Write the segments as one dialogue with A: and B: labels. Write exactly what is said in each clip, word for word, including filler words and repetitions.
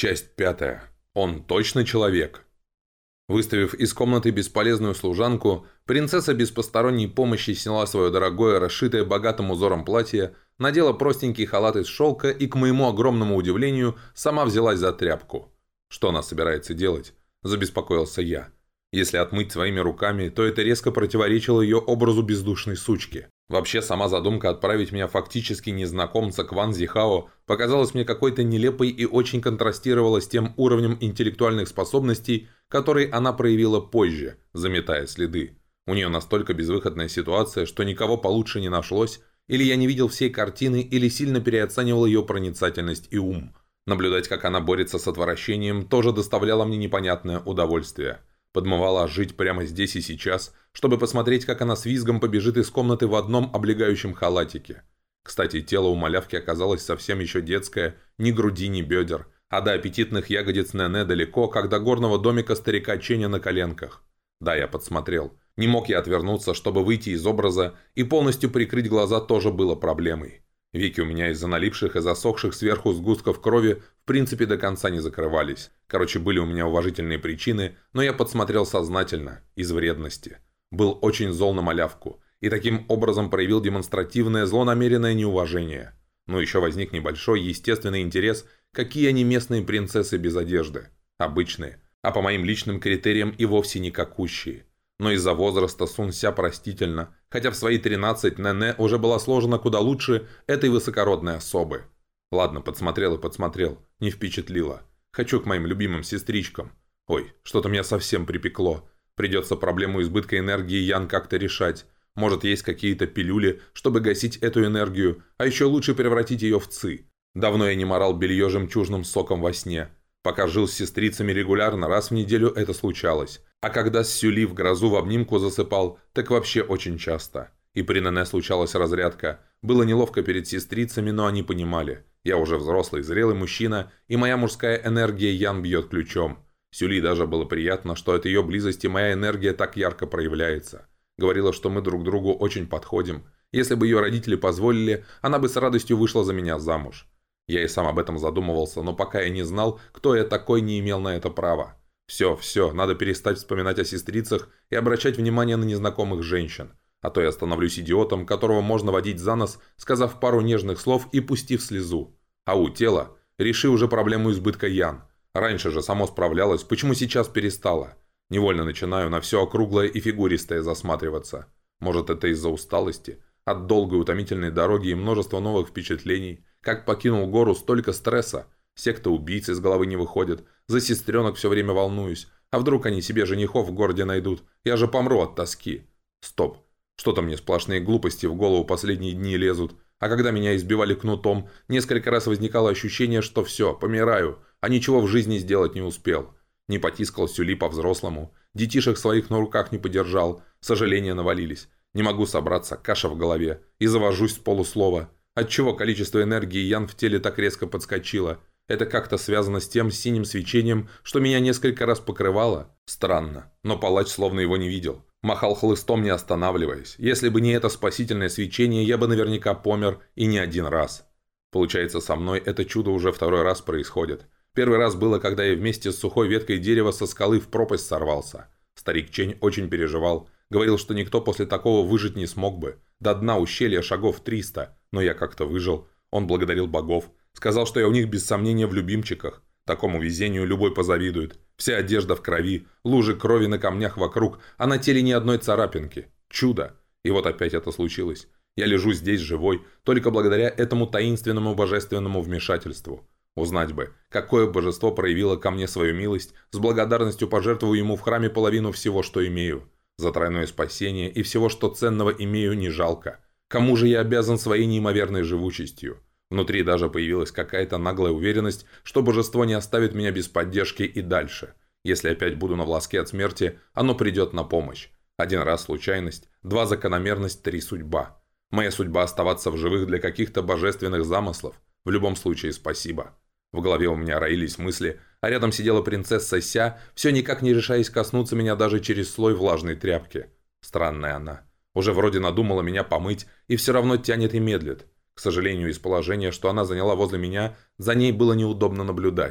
A: Часть пятая. Он точно человек. Выставив из комнаты бесполезную служанку, принцесса без посторонней помощи сняла свое дорогое, расшитое богатым узором платье, надела простенький халат из шелка и, к моему огромному удивлению, сама взялась за тряпку. «Что она собирается делать?» – забеспокоился я. Если отмыть своими руками, то это резко противоречило ее образу бездушной сучки. Вообще, сама задумка отправить меня фактически незнакомца к Ван Зихао показалась мне какой-то нелепой и очень контрастировала с тем уровнем интеллектуальных способностей, который она проявила позже, заметая следы. У нее настолько безвыходная ситуация, что никого получше не нашлось, или я не видел всей картины, или сильно переоценивал ее проницательность и ум. Наблюдать, как она борется с отвращением, тоже доставляло мне непонятное удовольствие. Подмывала жить прямо здесь и сейчас, чтобы посмотреть, как она с визгом побежит из комнаты в одном облегающем халатике. Кстати, тело у малявки оказалось совсем еще детское, ни груди, ни бедер, а до аппетитных ягодиц Нене далеко, как до горного домика старика Ченя на коленках. Да, я подсмотрел. Не мог я отвернуться, чтобы выйти из образа, и полностью прикрыть глаза тоже было проблемой. Веки у меня из-за наливших и засохших сверху сгустков крови в принципе до конца не закрывались. Короче, были у меня уважительные причины, но я подсмотрел сознательно, из вредности. Был очень зол на малявку, и таким образом проявил демонстративное злонамеренное неуважение. Но еще возник небольшой естественный интерес, какие они местные принцессы без одежды. Обычные, а по моим личным критериям и вовсе никакущие. Но из-за возраста Сун Ся простительно, хотя в свои тринадцать Нене уже была сложена куда лучше этой высокородной особы. Ладно, подсмотрел и подсмотрел, не впечатлило. Хочу к моим любимым сестричкам. Ой, что-то меня совсем припекло. Придется проблему избытка энергии Ян как-то решать. Может, есть какие-то пилюли, чтобы гасить эту энергию, а еще лучше превратить ее в ци. Давно я не морал белье жемчужным соком во сне. Пока жил с сестрицами регулярно, раз в неделю это случалось. А когда с Сюли в грозу в обнимку засыпал, так вообще очень часто. И при Нене случалась разрядка. Было неловко перед сестрицами, но они понимали. Я уже взрослый, зрелый мужчина, и моя мужская энергия Ян бьет ключом. Сюли даже было приятно, что от ее близости моя энергия так ярко проявляется. Говорила, что мы друг другу очень подходим. Если бы ее родители позволили, она бы с радостью вышла за меня замуж. Я и сам об этом задумывался, но пока я не знал, кто я такой, не имел на это права. Все, все, надо перестать вспоминать о сестрицах и обращать внимание на незнакомых женщин. А то я становлюсь идиотом, которого можно водить за нос, сказав пару нежных слов и пустив слезу. Ау, тело, реши уже проблему избытка Ян. Раньше же само справлялось, почему сейчас перестала? Невольно начинаю на все округлое и фигуристое засматриваться. Может, это из-за усталости? От долгой утомительной дороги и множества новых впечатлений. Как покинул гору, столько стресса. Секта убийц из головы не выходит. За сестренок все время волнуюсь. А вдруг они себе женихов в городе найдут? Я же помру от тоски. Стоп. Что-то мне сплошные глупости в голову последние дни лезут. А когда меня избивали кнутом, несколько раз возникало ощущение, что все, помираю, а ничего в жизни сделать не успел. Не потискал Сюли по-взрослому. Детишек своих на руках не подержал. Сожаления навалились. Не могу собраться, каша в голове. И завожусь с полуслова. Отчего количество энергии Ян в теле так резко подскочило? Это как-то связано с тем синим свечением, что меня несколько раз покрывало? Странно, но палач словно его не видел. Махал хлыстом, не останавливаясь. Если бы не это спасительное свечение, я бы наверняка помер и не один раз. Получается, со мной это чудо уже второй раз происходит. Первый раз было, когда я вместе с сухой веткой дерева со скалы в пропасть сорвался. Старик Чень очень переживал. Говорил, что никто после такого выжить не смог бы. До дна ущелья шагов триста. Но я как-то выжил. Он благодарил богов. Сказал, что я у них без сомнения в любимчиках. Такому везению любой позавидует. Вся одежда в крови, лужи крови на камнях вокруг, а на теле ни одной царапинки. Чудо! И вот опять это случилось. Я лежу здесь живой, только благодаря этому таинственному божественному вмешательству. Узнать бы, какое божество проявило ко мне свою милость, с благодарностью пожертвую ему в храме половину всего, что имею. За тройное спасение и всего, что ценного имею, не жалко. Кому же я обязан своей неимоверной живучестью? Внутри даже появилась какая-то наглая уверенность, что божество не оставит меня без поддержки и дальше. Если опять буду на волоске от смерти, оно придет на помощь. Один раз случайность, два закономерность, три судьба. Моя судьба оставаться в живых для каких-то божественных замыслов. В любом случае спасибо. В голове у меня роились мысли, а рядом сидела принцесса Ся, все никак не решаясь коснуться меня даже через слой влажной тряпки. Странная она. Уже вроде надумала меня помыть, и все равно тянет и медлит. К сожалению, из положения, что она заняла возле меня, за ней было неудобно наблюдать.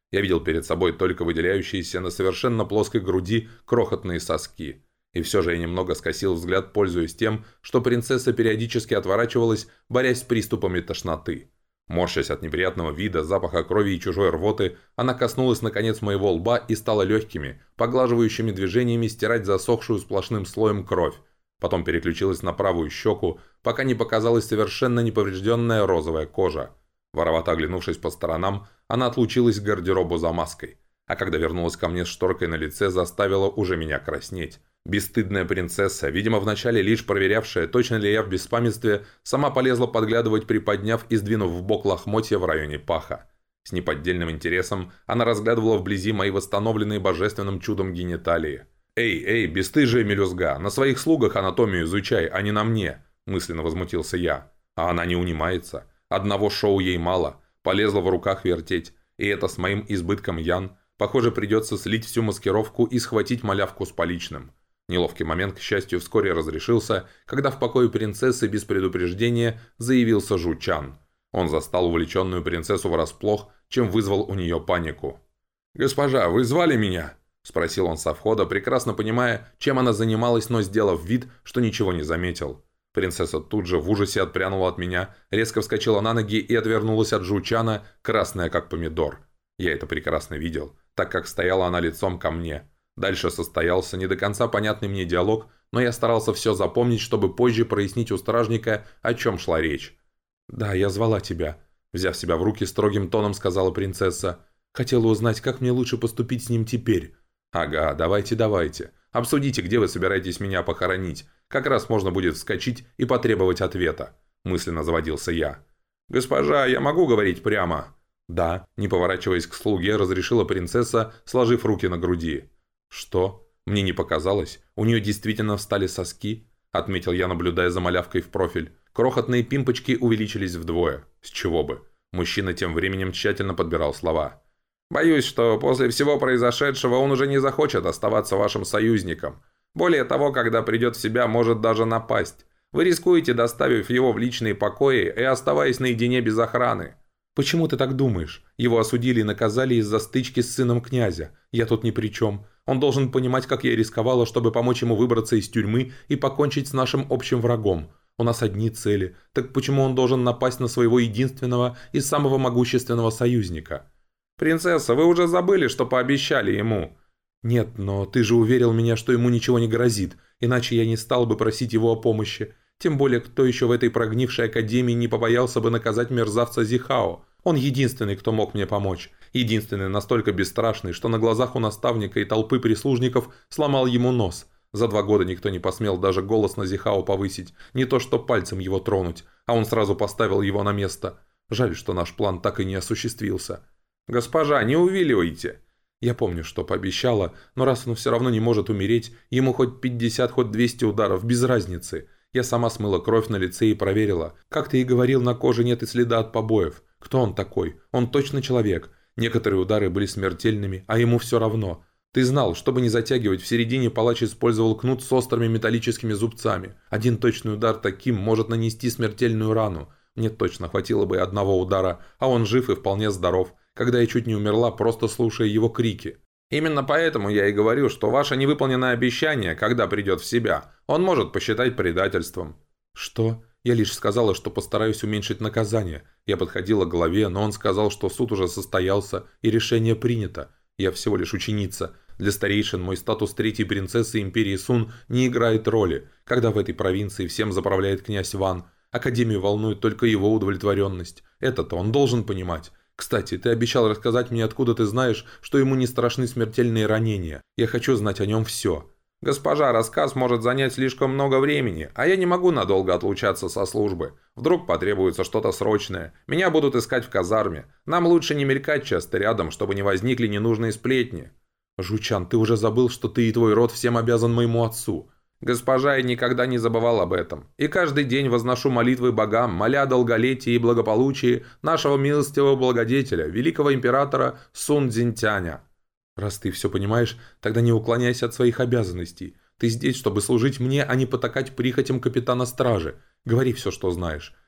A: Я видел перед собой только выделяющиеся на совершенно плоской груди крохотные соски. И все же я немного скосил взгляд, пользуясь тем, что принцесса периодически отворачивалась, борясь с приступами тошноты. Морщась от неприятного вида, запаха крови и чужой рвоты, она коснулась наконец моего лба и стала легкими, поглаживающими движениями стирать засохшую сплошным слоем кровь. Потом переключилась на правую щеку, пока не показалась совершенно неповрежденная розовая кожа. Воровато оглянувшись по сторонам, она отлучилась к гардеробу за маской. А когда вернулась ко мне с шторкой на лице, заставила уже меня краснеть. Бесстыдная принцесса, видимо, вначале лишь проверявшая, точно ли я в беспамятстве, сама полезла подглядывать, приподняв и сдвинув в бок лохмотья в районе паха. С неподдельным интересом она разглядывала вблизи мои восстановленные божественным чудом гениталии. «Эй, эй, бесстыжая мелюзга, на своих слугах анатомию изучай, а не на мне!» – мысленно возмутился я. А она не унимается. Одного шоу ей мало, полезла в руках вертеть. И это с моим избытком Ян. Похоже, придется слить всю маскировку и схватить малявку с поличным. Неловкий момент, к счастью, вскоре разрешился, когда в покое принцессы без предупреждения заявился Жу Чан. Он застал увлеченную принцессу врасплох, чем вызвал у нее панику. «Госпожа, вы звали меня?» – спросил он со входа, прекрасно понимая, чем она занималась, но сделав вид, что ничего не заметил. Принцесса тут же в ужасе отпрянула от меня, резко вскочила на ноги и отвернулась от Жу Чана, красная как помидор. Я это прекрасно видел, так как стояла она лицом ко мне. Дальше состоялся не до конца понятный мне диалог, но я старался все запомнить, чтобы позже прояснить у стражника, о чем шла речь. «Да, я звала тебя», – взяв себя в руки, строгим тоном сказала принцесса. «Хотела узнать, как мне лучше поступить с ним теперь». «Ага, давайте, давайте. Обсудите, где вы собираетесь меня похоронить. Как раз можно будет вскочить и потребовать ответа», – мысленно заводился я. «Госпожа, я могу говорить прямо?» «Да», – не поворачиваясь к слуге, разрешила принцесса, сложив руки на груди. «Что? Мне не показалось. У нее действительно встали соски?» – отметил я, наблюдая за малявкой в профиль. Крохотные пимпочки увеличились вдвое. С чего бы? Мужчина тем временем тщательно подбирал слова. «Боюсь, что после всего произошедшего он уже не захочет оставаться вашим союзником. Более того, когда придет в себя, может даже напасть. Вы рискуете, доставив его в личные покои и оставаясь наедине без охраны». «Почему ты так думаешь? Его осудили и наказали из-за стычки с сыном князя. Я тут ни при чем. Он должен понимать, как я рисковала, чтобы помочь ему выбраться из тюрьмы и покончить с нашим общим врагом. У нас одни цели. Так почему он должен напасть на своего единственного и самого могущественного союзника?» «Принцесса, вы уже забыли, что пообещали ему». «Нет, но ты же уверил меня, что ему ничего не грозит, иначе я не стал бы просить его о помощи. Тем более, кто еще в этой прогнившей академии не побоялся бы наказать мерзавца Зихао? Он единственный, кто мог мне помочь. Единственный настолько бесстрашный, что на глазах у наставника и толпы прислужников сломал ему нос. За два года никто не посмел даже голос на Зихао повысить, не то что пальцем его тронуть, а он сразу поставил его на место. Жаль, что наш план так и не осуществился». «Госпожа, не увиливайте!» «Я помню, что пообещала, но раз он все равно не может умереть, ему хоть пятьдесят, хоть двести ударов, без разницы. Я сама смыла кровь на лице и проверила. Как ты и говорил, на коже нет и следа от побоев. Кто он такой? Он точно человек. Некоторые удары были смертельными, а ему все равно. Ты знал, чтобы не затягивать, в середине палач использовал кнут с острыми металлическими зубцами. Один точный удар таким может нанести смертельную рану. Мне точно хватило бы одного удара, а он жив и вполне здоров, когда я чуть не умерла, просто слушая его крики. Именно поэтому я и говорю, что ваше невыполненное обещание, когда придет в себя, он может посчитать предательством». «Что? Я лишь сказала, что постараюсь уменьшить наказание. Я подходила к главе, но он сказал, что суд уже состоялся и решение принято. Я всего лишь ученица. Для старейшин мой статус третьей принцессы империи Сун не играет роли, когда в этой провинции всем заправляет князь Ван. Академию волнует только его удовлетворенность. Это-то он должен понимать. Кстати, ты обещал рассказать мне, откуда ты знаешь, что ему не страшны смертельные ранения. Я хочу знать о нем все». «Госпожа, рассказ может занять слишком много времени, а я не могу надолго отлучаться со службы. Вдруг потребуется что-то срочное. Меня будут искать в казарме. Нам лучше не мелькать часто рядом, чтобы не возникли ненужные сплетни». «Жучан, ты уже забыл, что ты и твой род всем обязан моему отцу». «Госпожа, я никогда не забывал об этом. И каждый день возношу молитвы богам, моля о долголетии и благополучии нашего милостивого благодетеля, великого императора Сун Цзиньтяня». «Раз ты все понимаешь, тогда не уклоняйся от своих обязанностей. Ты здесь, чтобы служить мне, а не потакать прихотям капитана стражи. Говори все, что знаешь.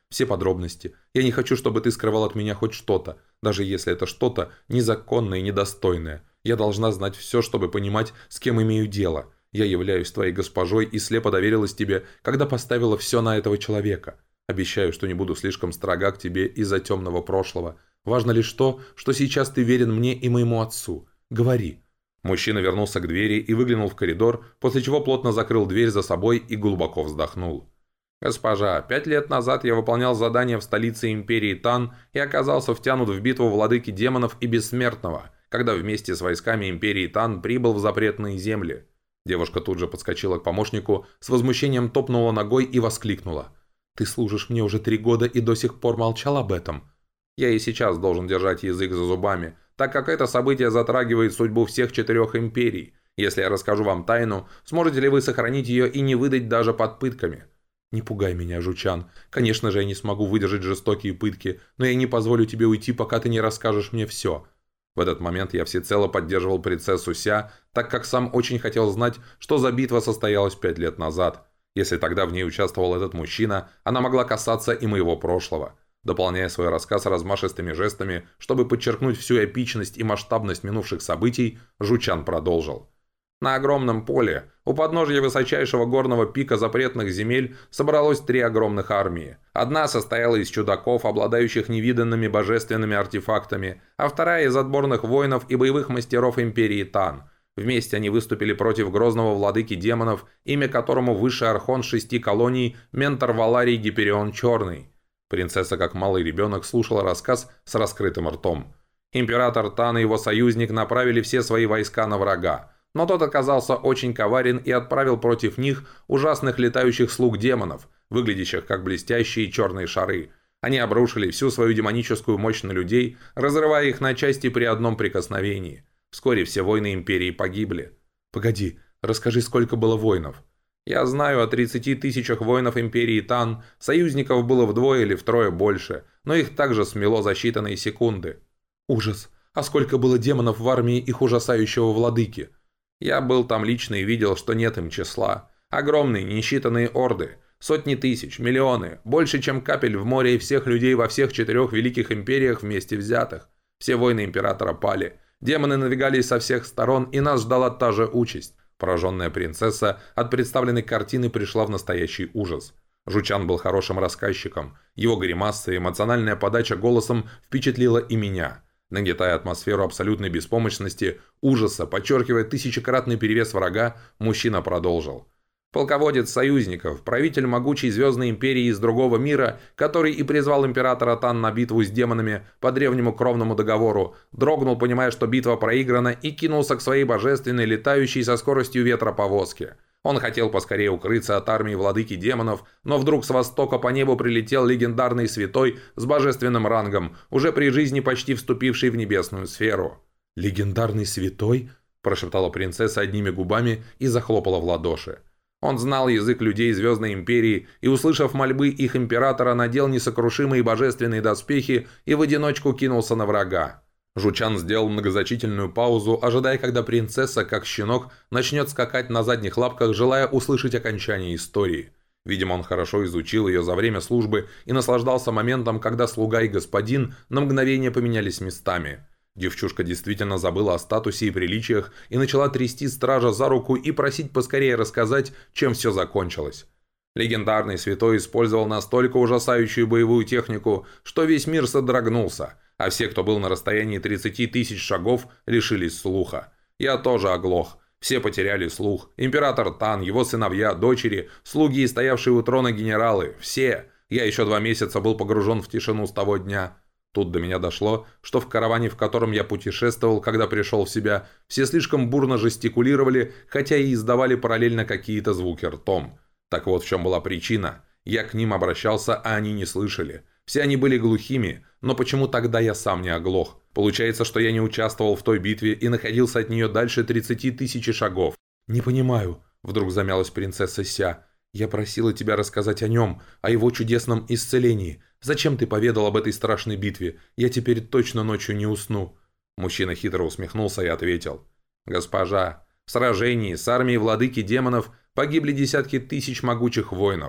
A: все подробности. Я не хочу, чтобы ты скрывал от меня хоть что-то, даже если это что-то незаконное и недостойное. Я должна знать все, чтобы понимать, с кем имею дело. Я являюсь твоей госпожой и слепо доверилась тебе, когда поставила все на этого человека. Обещаю, что не буду слишком строга к тебе из-за темного прошлого. Важно лишь то, что сейчас ты верен мне и моему отцу. Говори». Мужчина вернулся к двери и выглянул в коридор, после чего плотно закрыл дверь за собой и глубоко вздохнул. «Госпожа, пять лет назад я выполнял задание в столице империи Тан и оказался втянут в битву владыки демонов и бессмертного, когда вместе с войсками империи Тан прибыл в запретные земли». Девушка тут же подскочила к помощнику, с возмущением топнула ногой и воскликнула. «Ты служишь мне уже три года и до сих пор молчал об этом?» «Я и сейчас должен держать язык за зубами, так как это событие затрагивает судьбу всех четырех империй. Если я расскажу вам тайну, сможете ли вы сохранить ее и не выдать даже под пытками?» «Не пугай меня, Жучан. Конечно же, я не смогу выдержать жестокие пытки, но я не позволю тебе уйти, пока ты не расскажешь мне все». В этот момент я всецело поддерживал принцессу Ся, так как сам очень хотел знать, что за битва состоялась пять лет назад. Если тогда в ней участвовал этот мужчина, она могла касаться и моего прошлого. Дополняя свой рассказ размашистыми жестами, чтобы подчеркнуть всю эпичность и масштабность минувших событий, Жучан продолжил. На огромном поле, у подножья высочайшего горного пика запретных земель, собралось три огромных армии. Одна состояла из чудаков, обладающих невиданными божественными артефактами, а вторая из отборных воинов и боевых мастеров империи Тан. Вместе они выступили против грозного владыки демонов, имя которому высший архон шести колоний, ментор Валарий Гиперион Черный. Принцесса, как малый ребенок, слушала рассказ с раскрытым ртом. Император Тан и его союзник направили все свои войска на врага. Но тот оказался очень коварен и отправил против них ужасных летающих слуг демонов, выглядящих как блестящие черные шары. Они обрушили всю свою демоническую мощь на людей, разрывая их на части при одном прикосновении. Вскоре все воины империи погибли. «Погоди, расскажи, сколько было воинов?» «Я знаю о тридцати тысячах воинов империи Тан, союзников было вдвое или втрое больше, но их также смело за считанные секунды». «Ужас! А сколько было демонов в армии их ужасающего владыки?» «Я был там лично и видел, что нет им числа. Огромные, несчитанные орды. Сотни тысяч, миллионы. Больше, чем капель в море и всех людей во всех четырех великих империях вместе взятых. Все войны императора пали. Демоны надвигались со всех сторон, и нас ждала та же участь». Пораженная принцесса от представленной картины пришла в настоящий ужас. Жучан был хорошим рассказчиком. Его гримасы и эмоциональная подача голосом впечатлила и меня. Нагнетая атмосферу абсолютной беспомощности, ужаса, подчеркивая тысячекратный перевес врага, мужчина продолжил. Полководец союзников, правитель могучей звездной империи из другого мира, который и призвал императора Тан на битву с демонами по древнему кровному договору, дрогнул, понимая, что битва проиграна, и кинулся к своей божественной, летающей со скоростью ветра повозке. Он хотел поскорее укрыться от армии владыки демонов, но вдруг с востока по небу прилетел легендарный святой с божественным рангом, уже при жизни почти вступивший в небесную сферу. «Легендарный святой?» – прошептала принцесса одними губами и захлопала в ладоши. Он знал язык людей Звездной Империи и, услышав мольбы их императора, надел несокрушимые божественные доспехи и в одиночку кинулся на врага. Жучан сделал многозначительную паузу, ожидая, когда принцесса, как щенок, начнет скакать на задних лапках, желая услышать окончание истории. Видимо, он хорошо изучил ее за время службы и наслаждался моментом, когда слуга и господин на мгновение поменялись местами. Девчушка действительно забыла о статусе и приличиях и начала трясти стража за руку и просить поскорее рассказать, чем все закончилось. Легендарный святой использовал настолько ужасающую боевую технику, что весь мир содрогнулся, а все, кто был на расстоянии тридцати тысяч шагов, лишились слуха. Я тоже оглох. Все потеряли слух. Император Тан, его сыновья, дочери, слуги и стоявшие у трона генералы. Все. Я еще два месяца был погружен в тишину с того дня. Тут до меня дошло, что в караване, в котором я путешествовал, когда пришел в себя, все слишком бурно жестикулировали, хотя и издавали параллельно какие-то звуки ртом. Так вот в чем была причина. Я к ним обращался, а они не слышали. Все они были глухими, но почему тогда я сам не оглох? Получается, что я не участвовал в той битве и находился от нее дальше тридцати тысяч шагов. «Не понимаю», — вдруг замялась принцесса Ся. «Я просила тебя рассказать о нем, о его чудесном исцелении. Зачем ты поведал об этой страшной битве? Я теперь точно ночью не усну». Мужчина хитро усмехнулся и ответил. «Госпожа, в сражении с армией владыки демонов погибли десятки тысяч могучих воинов.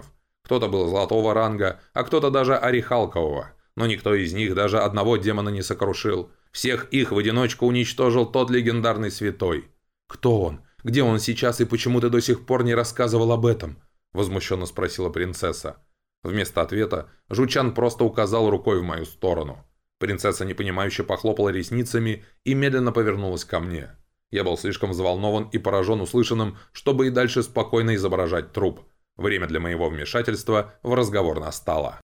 A: Кто-то был золотого ранга, а кто-то даже орехалкового. Но никто из них даже одного демона не сокрушил. Всех их в одиночку уничтожил тот легендарный святой. «Кто он? Где он сейчас и почему ты до сих пор не рассказывал об этом?» – возмущенно спросила принцесса. Вместо ответа Жучан просто указал рукой в мою сторону. Принцесса непонимающе похлопала ресницами и медленно повернулась ко мне. Я был слишком взволнован и поражен услышанным, чтобы и дальше спокойно изображать труп. Время для моего вмешательства в разговор настало.